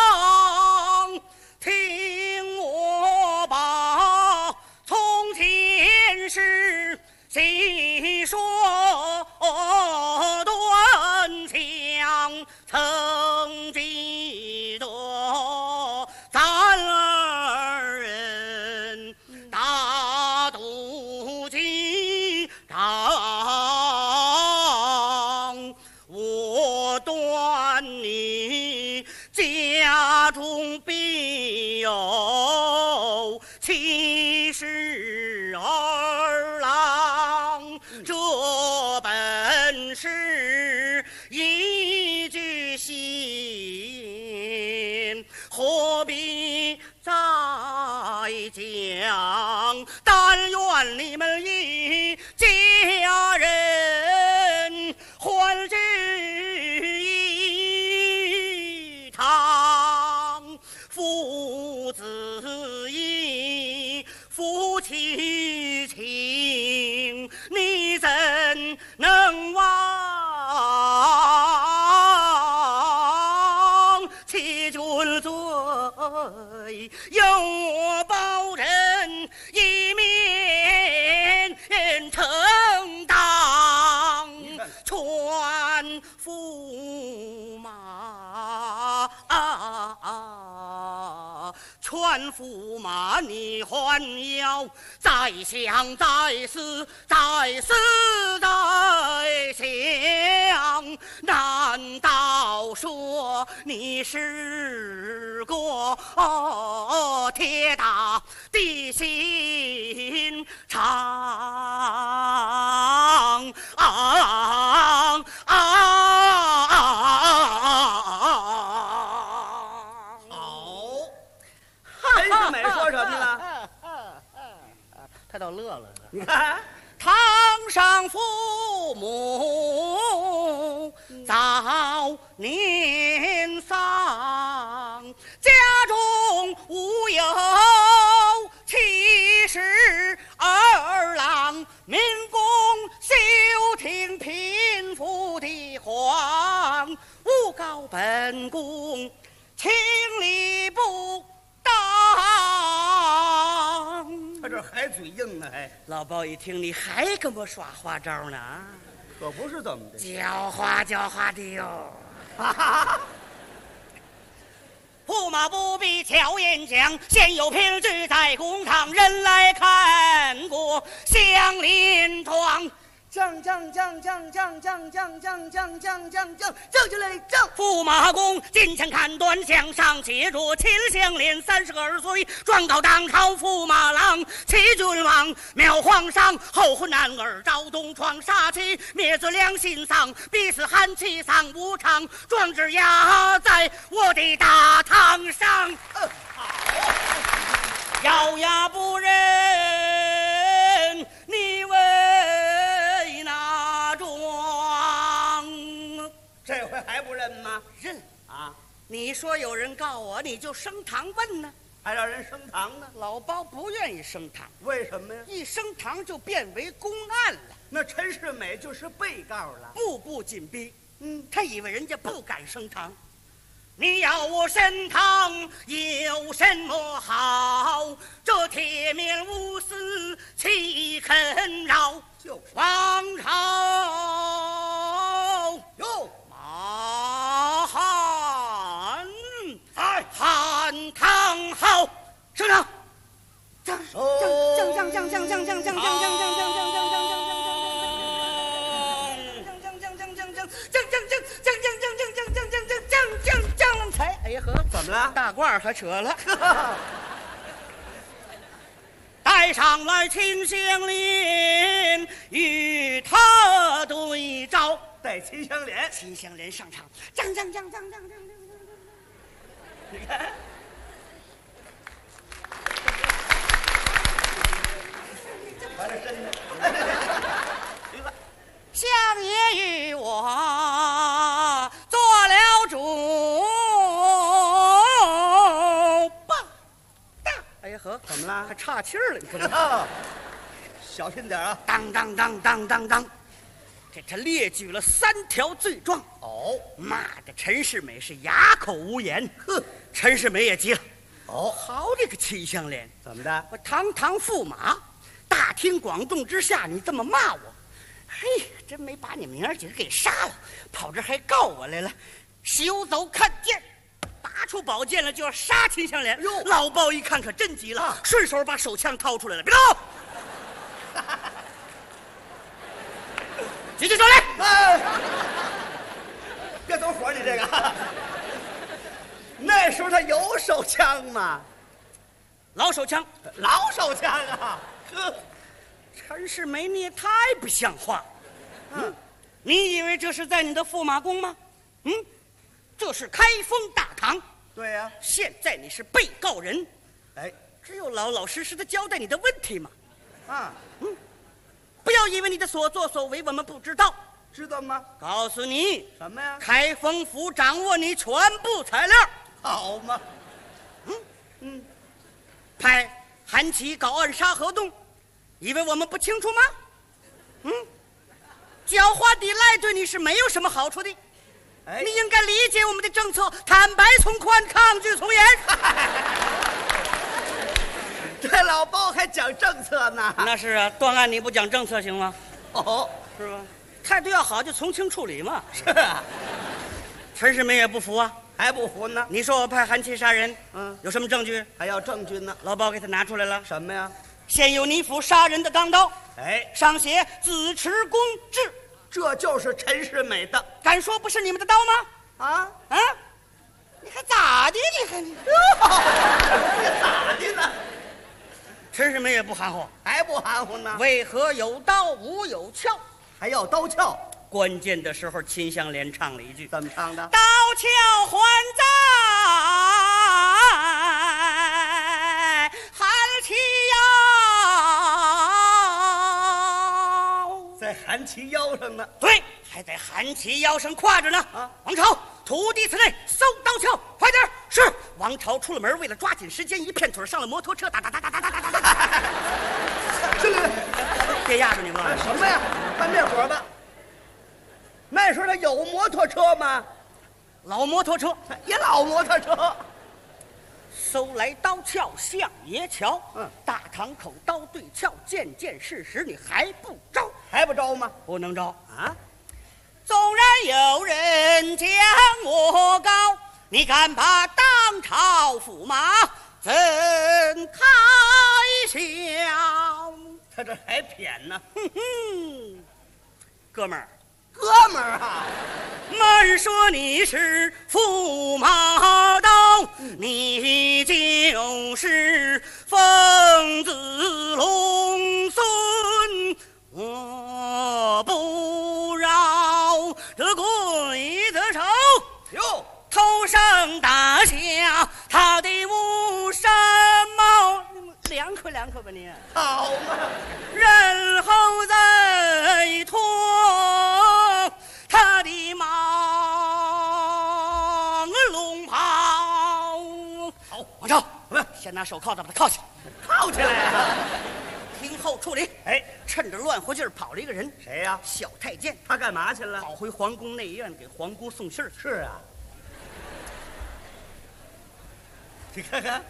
听我把从前事细说。 家中必有70儿郎，这本是一句信，何必再讲？但愿你们一家人欢聚一堂，父子义，夫妻情，你怎能忘欺君罪？有我保证一面承当，全驸马全驸马你还要再想再思再思再想，难道说你是个铁打的心肠陈世美说什么了？ 他倒乐了。 你看， 堂上父母早年丧，家中无有70儿郎，民工休听贫富的谎，诬告本宫情理不当。 他这还嘴硬呢，还老包一听你还跟我耍花招呢， 可不是这么的， 狡猾狡猾的哟。驸马不必巧言讲，现有凭据在公堂，人来看过相连庄。将将将将将将将将将将将将将起来将！驸马公金枪砍断，向上写着秦香莲32岁，状告当朝驸马郎齐君王，庙皇上后婚男儿赵东窗，杀妻灭子良心丧，必死寒气丧无常，壮志压在我的大堂上。咬牙不认，你为哪桩？ 这回还不认吗？ 认啊！ 你说有人告我，你就升堂问呢， 还让人升堂呢？ 老包不愿意升堂， 为什么呀？ 一升堂就变为公案了， 那陈世美就是被告了， 步步紧逼。他以为人家不敢升堂。你要我升堂有什么好？这铁面无私岂肯饶？王朝哟， 马汉汉堂好，升堂。将才，哎呀呵， 怎么了？ 大褂还扯了。带上来秦香莲，与他对照。 带秦香莲， 秦香莲上场，将。 你看，完了真的。 相爷与我做了主，棒大！哎呀呵， 怎么了？ 还岔气儿了，你不知道？ 小心点啊！ 当！这他列举了3条罪状。 哦， 骂的陈世美是哑口无言。 哼， 陈世美也急了。 哦， 好你个秦香莲， 怎么的？ 我堂堂驸马，大庭广众之下你这么骂我，嘿，真没把你们娘几个给杀了，跑这还告我来了。休走，看剑！拔出宝剑来就要杀秦香莲。老包一看可真急了，顺手把手枪掏出来了，别动！举起手来！ 别走火，你这个。那那时候他有手枪吗？ 老手枪， 老手枪啊！呵， 陈世美，你也太不像话。你以为这是在你的驸马宫吗？这是开封大堂。 对呀， 现在你是被告人， 哎， 只有老老实实的交代你的问题嘛。不要以为你的所作所为我们不知道， 知道吗？ 告诉你什么呀？ 开封府掌握你全部材料， 好吗？ 派韩琦搞暗杀活动，以为我们不清楚吗？狡猾抵赖对你是没有什么好处的。你应该理解我们的政策，坦白从宽，抗拒从严。 这老包还讲政策呢？ 那是啊，断案你不讲政策行吗？ 哦， 是吧？态度要好就从轻处理嘛。 是啊， 陈世美也不服啊， 还不服呢？ 你说我派韩琦杀人，有什么证据？ 还要证据呢。 老包给他拿出来了， 什么呀？ 现有你府杀人的钢刀， 哎， 上写自持公制， 这就是陈世美的。 敢说不是你们的刀吗？你还咋的？你咋的呢？ 陈世美也不含糊， 还不含糊呢？ 为何有刀无有鞘？ 还要刀鞘？ 关键的时候，秦香莲唱了一句：“ 怎么唱的？ 刀鞘还在韩琦腰， 在韩琦腰上呢。 对，还在韩琦腰上挎着呢。王朝，徒弟此内搜刀鞘，快点！是。王朝出了门，为了抓紧时间，一片腿上了摩托车，哒哒哒哒哒哒哒哒。别压着你了。 什么呀？干这活吧。那时候他有摩托车吗？ 老摩托车， 也老摩托车。 搜来刀鞘向爷瞧，大堂口刀对鞘，件件事实，你还不招？ 还不招吗？ 不能招啊！纵然有人将我告，你敢把当朝驸马怎开销？ 他这还谝呢。 哥们儿， 哥们儿啊！ 们说你是驸马刀，你就是疯子龙孙，我不饶这鬼子手。 哟， 头上打下他的乌纱帽，凉快凉快吧你。 好嘛， 然后再脱他的马龙袍。好，王超，先拿手铐子把他铐起来， 铐起来啊！ 听后处理。 哎， 趁着乱活劲儿跑了一个人， 谁呀？ 小太监。 他干嘛去了？ 跑回皇宫内院给皇姑送信儿去。 是啊，你看看，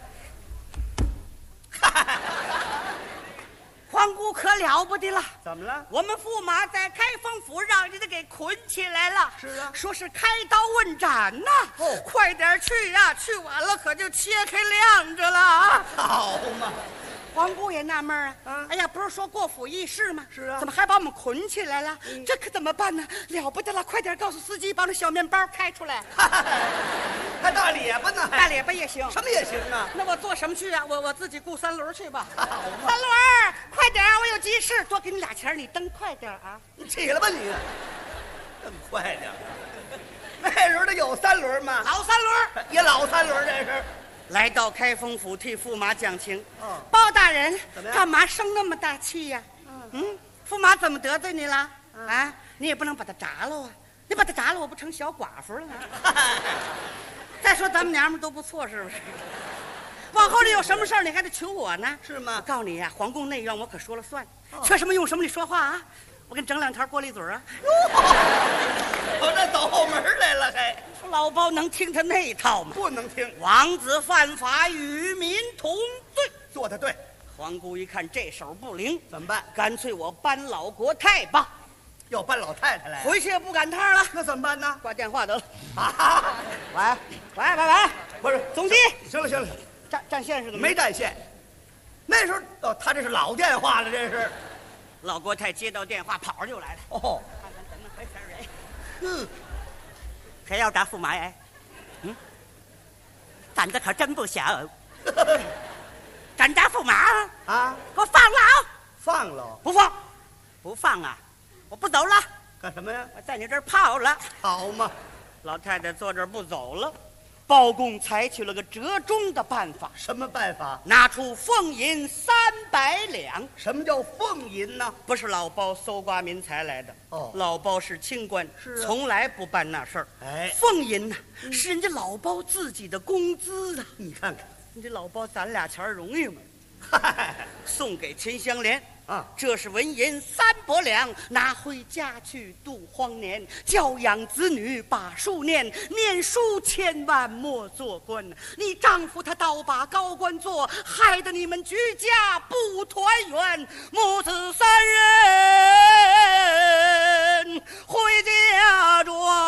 皇姑可了不得了！ 怎么了？ 我们驸马在开封府让人家给捆起来了。 是啊， 说是开刀问斩呐。快点去呀！去晚了可就切开晾着了啊！ 好嘛。 皇姑也纳闷啊，哎呀，不是说过府议事吗？ 是啊， 怎么还把我们捆起来了？这可怎么办呢？了不得了！快点告诉司机，把那小面包开出来。 还大咧巴呢？ 大咧巴也行， 什么也行啊？ 那我坐什么去啊？我自己雇三轮去吧。三轮，快点，我有急事，多给你俩钱，你蹬快点啊！ 你起来吧你，这么快点。那时候他有三轮吗？ 老三轮， 也老三轮，这是。 来到开封府替驸马讲情。包大人，干嘛生那么大气呀？驸马怎么得罪你了？啊，你也不能把他铡了啊！你把他铡了，我不成小寡妇了吗？再说咱们娘们都不错，是不是？往后你有什么事儿，你还得求我呢， 是吗？ 我告诉你呀，皇宫内院我可说了算，缺什么用什么，你说话啊！我给你整两条锅里嘴啊！ 我这走后门来了，还老包能听他那一套吗？ 不能听。 王子犯法，与民同罪， 做得对。 皇姑一看这手不灵， 怎么办？ 干脆我搬老国太吧。 要搬老太太来， 回去也不赶趟了。 那怎么办呢？ 挂电话得了。 喂，不是总机。 行了， 占线是怎么？ 没占线。那时候他这是老电话了，这是。 老国太接到电话，跑着就来了。 哦， 看看怎么回事？还要打驸马呀？ 胆子可真不小。斩杀驸马啊！ 给我放牢！ 放了？ 不放，不放啊！我不走了。 干什么呀？ 我在你这儿泡了。 好嘛！ 老太太坐这儿不走了。包公采取了个折中的办法。 什么办法？ 拿出俸银300两。 什么叫俸银呢？ 不是老包搜刮民财来的。 哦， 老包是清官， 是从来不办那事儿。 哎， 俸银呐，是人家老包自己的工资啊。 你看看， 你这老包攒俩钱容易吗？送给秦香莲啊， 这是纹银300两，拿回家去度荒年，教养子女把书念，念书千万莫做官。你丈夫他倒把高官做，害得你们居家不团圆，母子3人回家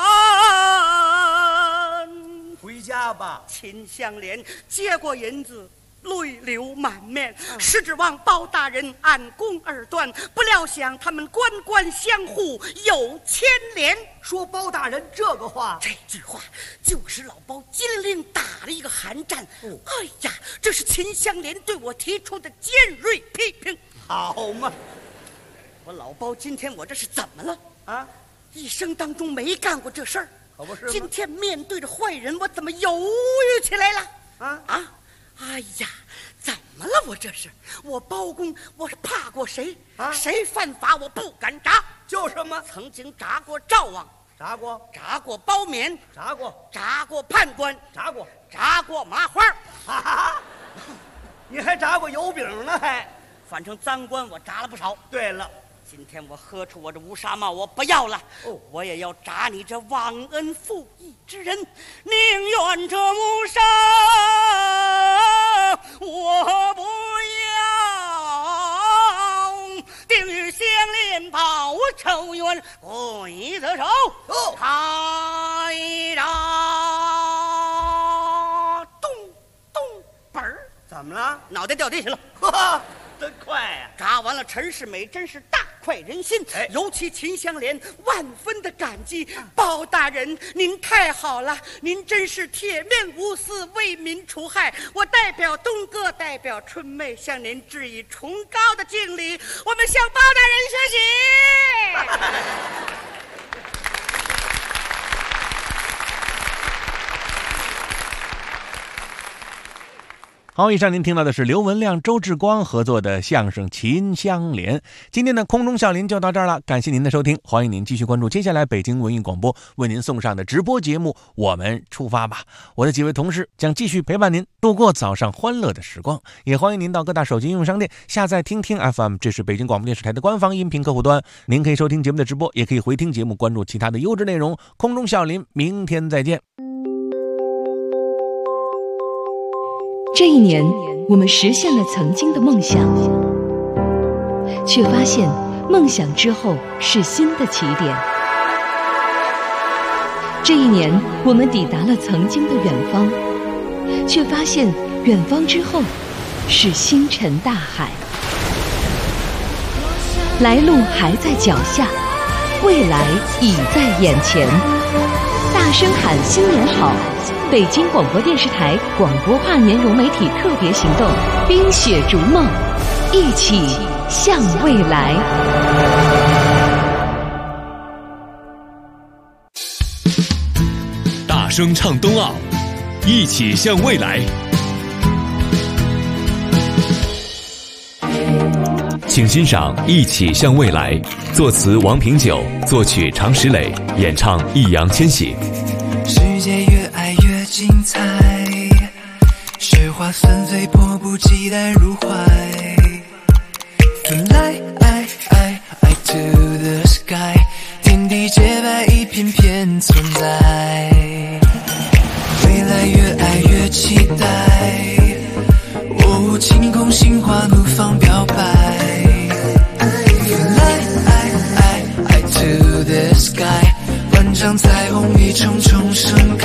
转。 回家吧。 秦香莲接过银子，泪流满面，是指望包大人按公而断，不料想他们官官相护，有牵连。 说包大人这个话， 这句话就使老包机灵灵打了一个寒战。哎呀，这是秦香莲对我提出的尖锐批评。 好嘛， 我老包今天我这是怎么了啊？ 一生当中没干过这事儿， 可不是吗？ 今天面对着坏人，我怎么犹豫起来了？啊！哎呀，怎么了？我这是我包公，我是怕过谁啊？谁犯法我不敢铡。 就是嘛， 曾经铡过赵王， 铡过包勉， 铡过判官，铡过麻花。 哈哈，你还铡过油饼呢？还， 反正赃官我铡了不少。 对了。 今天我喝出我这乌纱帽，我不要了。我也要铡你这忘恩负义之人，宁愿这乌纱我不要，定与相连报仇冤，鬼子手开闸，咚咚本儿， 怎么了？ 脑袋掉地下了。 真快呀！ 铡完了，陈世美真是大快人心，尤其秦香莲万分的感激。包大人，您太好了，您真是铁面无私，为民除害。我代表东哥，代表春妹，向您致以崇高的敬礼。我们向包大人学习。 好，以上您听到的是刘文亮、周志光合作的相声《秦香莲》。今天的空中笑林就到这儿了，感谢您的收听，欢迎您继续关注接下来北京文艺广播为您送上的直播节目《我们出发吧》。我的几位同事将继续陪伴您度过早上欢乐的时光，也欢迎您到各大手机应用商店下载听听 FM， 这是北京广播电视台的官方音频客户端，您可以收听节目的直播，也可以回听节目，关注其他的优质内容。空中笑林，明天再见。 这一年，我们实现了曾经的梦想，却发现梦想之后是新的起点。这一年，我们抵达了曾经的远方，却发现远方之后是星辰大海。来路还在脚下，未来已在眼前。大声喊新年好！北京广播电视台广播跨年融媒体特别行动，冰雪逐梦，一起向未来。 大声唱冬奥，一起向未来。请欣赏《一起向未来》，作词王平久，作曲常石磊，演唱易烊千玺。 世界越爱越精彩，雪花纷飞，迫不及待入怀。Fly to the sky， 天地洁白，一片片存在。未来越爱越期待，哦，晴空心花怒放表白。Fly to the sky， 万丈彩虹一重重盛开。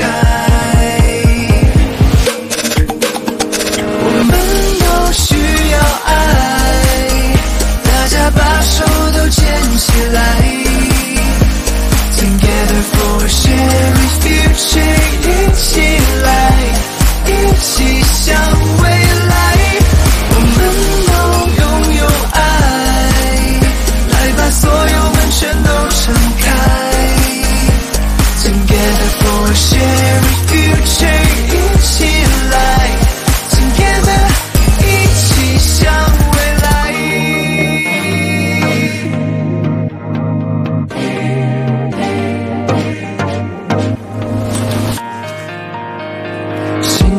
我们都需要爱，大家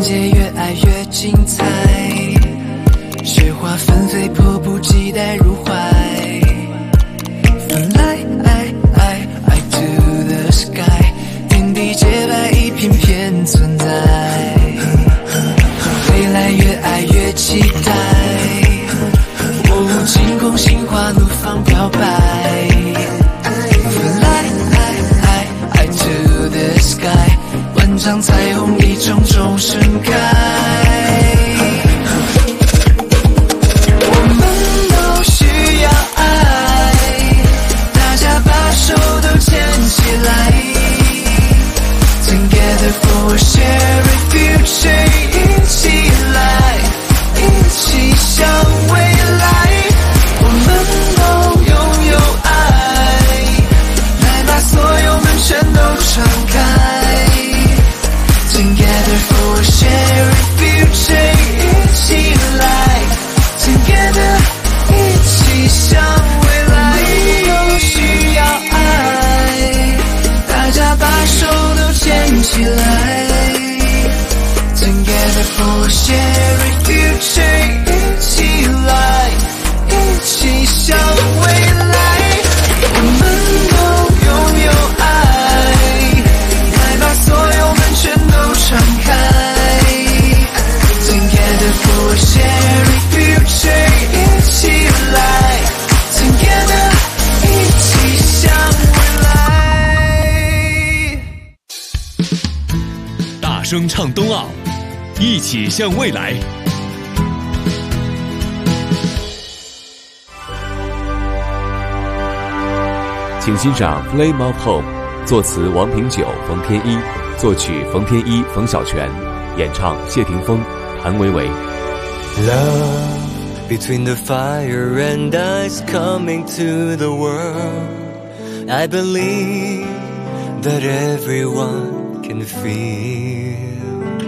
界越爱越精彩，雪花纷飞，迫不及待入怀。Fly I to the sky， 天地洁白，一片片存在。未来越爱越期待，我无惊恐，心花怒放飘摆。Fly I to the sky， 万丈彩虹一种种盛开。我们都需要爱，大家把手都牵起来。Together for a shared future， 一起来，一起向未来。我们都拥有爱，来把所有门全都敞开。Together for a shared future， 一起来 Together， 一起向未来。都需要爱，大家把手都牵起来。Together for a shared future， 一起来，一起向未来。我们都拥有爱，来把所有门全都敞开。Together for a shared future， 一起来 Together， 一起向未来。 大声唱冬奥，一起向未来。 请欣赏《Flame of Home》，作词王平九、冯天一，作曲冯天一、冯小泉，演唱谢霆锋、谭维维。 Love between the fire and ice coming to the world. I believe that everyone can feel.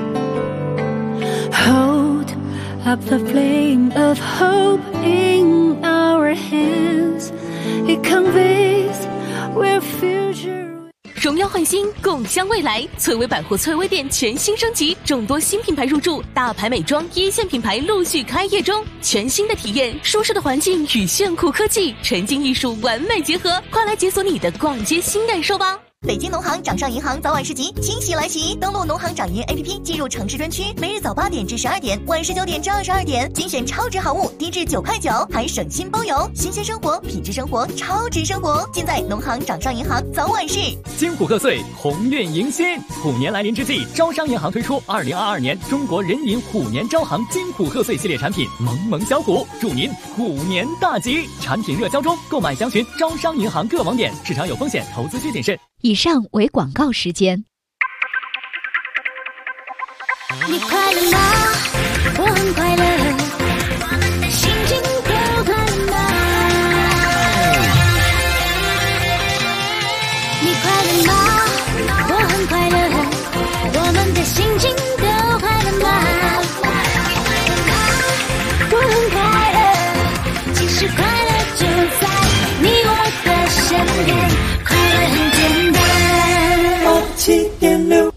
Hold up the flame of hope in our hands. It conveys where future. 荣耀焕新，共襄未来。翠微百货翠微店全新升级，众多新品牌入驻，大牌美妆一线品牌陆续开业中。全新的体验，舒适的环境与炫酷科技，沉浸艺术完美结合，快来解锁你的逛街新感受吧！ 北京农行掌上银行早晚市集惊喜来袭，登录农行掌银 APP 进入城市专区，每日早8点至12点，晚19点至22点，精选超值好物，低至9块9，还省心包邮，新鲜生活，品质生活，超值生活，尽在农行掌上银行早晚市。 金虎贺岁，鸿运迎新，虎年来临之际，招商银行推出2022年中国人民虎年招行金虎贺岁系列产品，萌萌小虎，祝您虎年大吉！产品热销中，购买详询招商银行各网点。市场有风险，投资需谨慎。 以上为广告时间。 你快乐吗？我很快乐，我们的心情都快乐吗？你快乐吗？我很快乐，我们的心情都快乐吗？我很快乐，其实快乐就在你我的身边，快乐很简单。7.6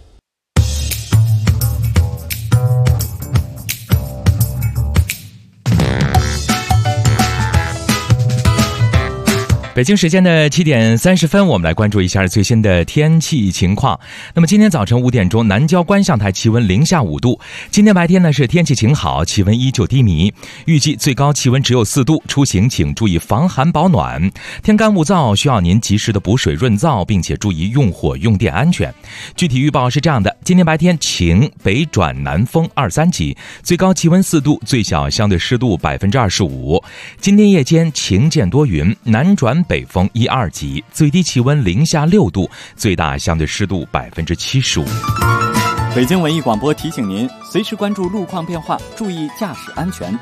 北京时间的7点30分，我们来关注一下最新的天气情况。那么今天早晨5点钟，南郊观象台气温零下5度。今天白天呢是天气晴好，气温依旧低迷，预计最高气温只有4度。出行请注意防寒保暖，天干物燥，需要您及时的补水润燥，并且注意用火用电安全。具体预报是这样的：今天白天晴，北转南风2、3级，最高气温4度，最小相对湿度25%。今天夜间晴见多云，南转北风1、2级，最低气温零下6度，最大相对湿度75%。 北京文艺广播提醒您，随时关注路况变化，注意驾驶安全。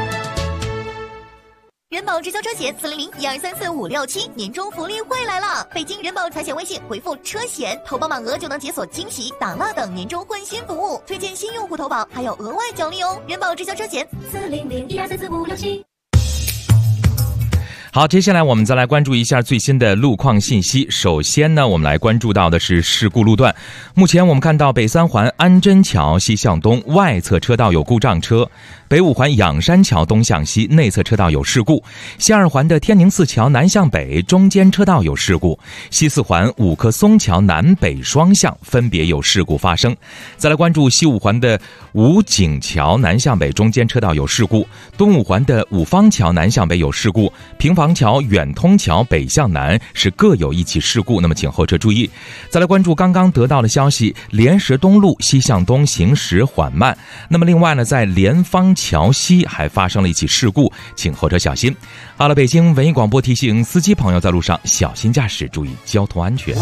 人保直销车险400-1234-567年终福利会来了！北京人保财险微信回复车险，投保满额就能解锁惊喜、打蜡等年终换新服务，推荐新用户投保还有额外奖励哦！人保直销车险400-1234-567。 好，接下来我们再来关注一下最新的路况信息。首先呢，我们来关注到的是事故路段。目前我们看到北三环安贞桥西向东外侧车道有故障车，北五环仰山桥东向西内侧车道有事故，西二环的天宁寺桥南向北中间车道有事故，西四环五棵松桥南北双向分别有事故发生。再来关注西五环的武警桥南向北中间车道有事故，东五环的五方桥南向北有事故，平房桥远通桥北向南是各有一起事故，那么请后车注意。再来关注刚刚得到的消息，莲石东路西向东行驶缓慢，那么另外呢，在莲芳桥西还发生了一起事故，请后车小心。好了，北京文艺广播提醒司机朋友在路上小心驾驶，注意交通安全。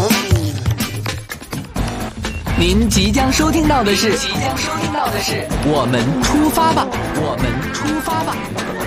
您即将收听到的是我们出发吧，我们出发吧。